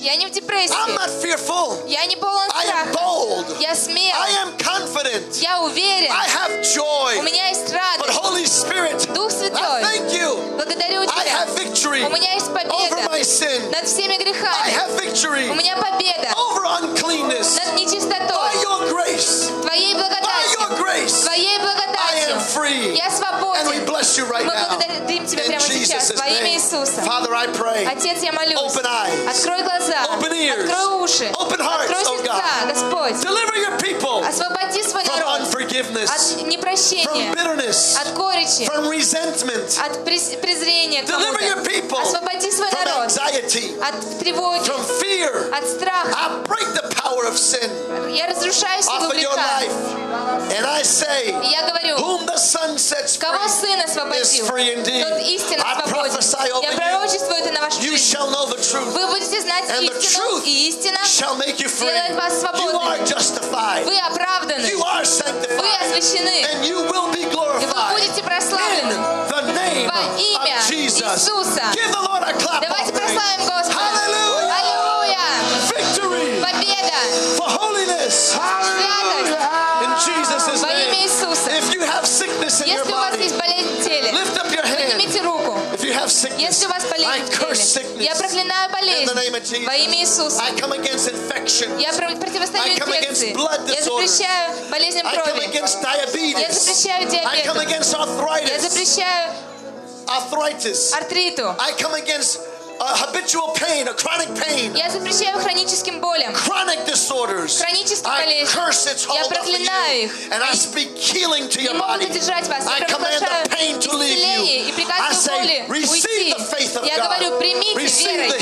Я не в I'm депрессии. not fearful. Я не полон I am страха. bold. Я смел. I am confident. Я уверен. I have joy. У меня есть But радость. Holy Spirit, Дух I Святой, thank you. благодарю I Тебя. have victory У меня есть over победа my sin. над всеми I грехами. have victory У меня победа over uncleanness. над By нечистотой. your grace, Твоей by благодатью. your grace, Твоей I am благодатью. free. Я And we свободен. bless you right Мы now. благодарим Тебя In прямо сейчас Jesus' во имя name. Иисуса. Father, I pray. Отец, я молюсь. Open eyes. Открой глаза. Open ears. Открой уши. Open hearts, Открой oh сердца, God. Господь. Deliver your people Освободи свой from народ unforgiveness, от from непрощения, bitterness, от горечи, from resentment. от презрения к Deliver your кому-то. people Освободи свой from народ anxiety, от тревоги, from fear. от страха. I break the power of sin Я разрушаю силу off of your греха. life. And I say, И я говорю, whom the Son sets кого free Сын is освободил, free indeed. тот истинно I свободен. prophesy over Я you. пророчествую это на вашу You жизнь. shall know the truth, Вы будете знать and the истину, truth и истина shall make you free. сделает вас You свободными. are justified. Вы оправданы, You are вы sanctified. освящены, And you will be и вы glorified будете in прославлены. the name Во имя of Jesus. Иисуса. Give the Lord a clap Давайте offering. прославим Господа. Hallelujah. Аллилуйя! Victory Победа! for holiness. In Jesus' Во имя name. Иисуса. If you have sickness in your Если у вас body, есть болезнь в теле, lift up your hand. поднимите руку. If you have sickness, Если у вас I болезнь в curse теле, я sickness проклинаю in the name болезнь of Jesus. во имя Иисуса. I come against infection. Я противостою I come against инфекции. blood Я disorders. запрещаю болезням I come крови. against Я diabetes. запрещаю I come диабету. against Я arthritis. запрещаю Arthritis. артриту. I come against habitual pain, a chronic pain, Я запрещаю хроническим болям. chronic disorders. Хронические I болезни. curse its Я hold off of проклинаю you, их. and I speak healing to Не your могут body. удержать вас. I Я command провозглашаю the pain to leave исцеление и you. I приказываю say, боли receive уйти. the faith of Я God. говорю, примите Receive верой.